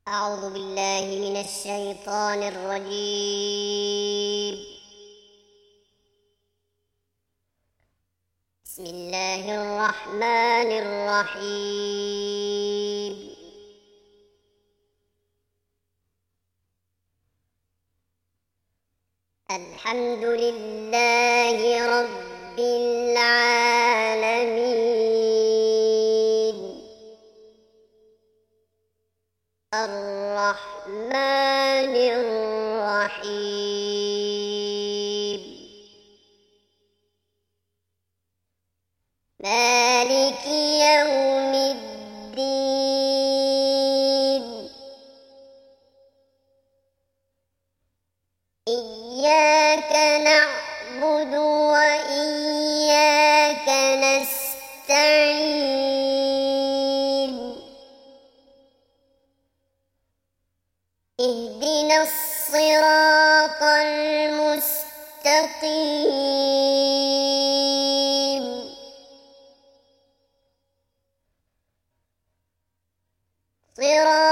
أعوذ بالله من الشيطان الرجيم. بسم الله الرحمن الرحيم. الحمد لله رب العالمين الرحمن الرحيم مالك يوم الدين إياك نعبد وإياك نستعين اهدنا الصراط المستقيم صراط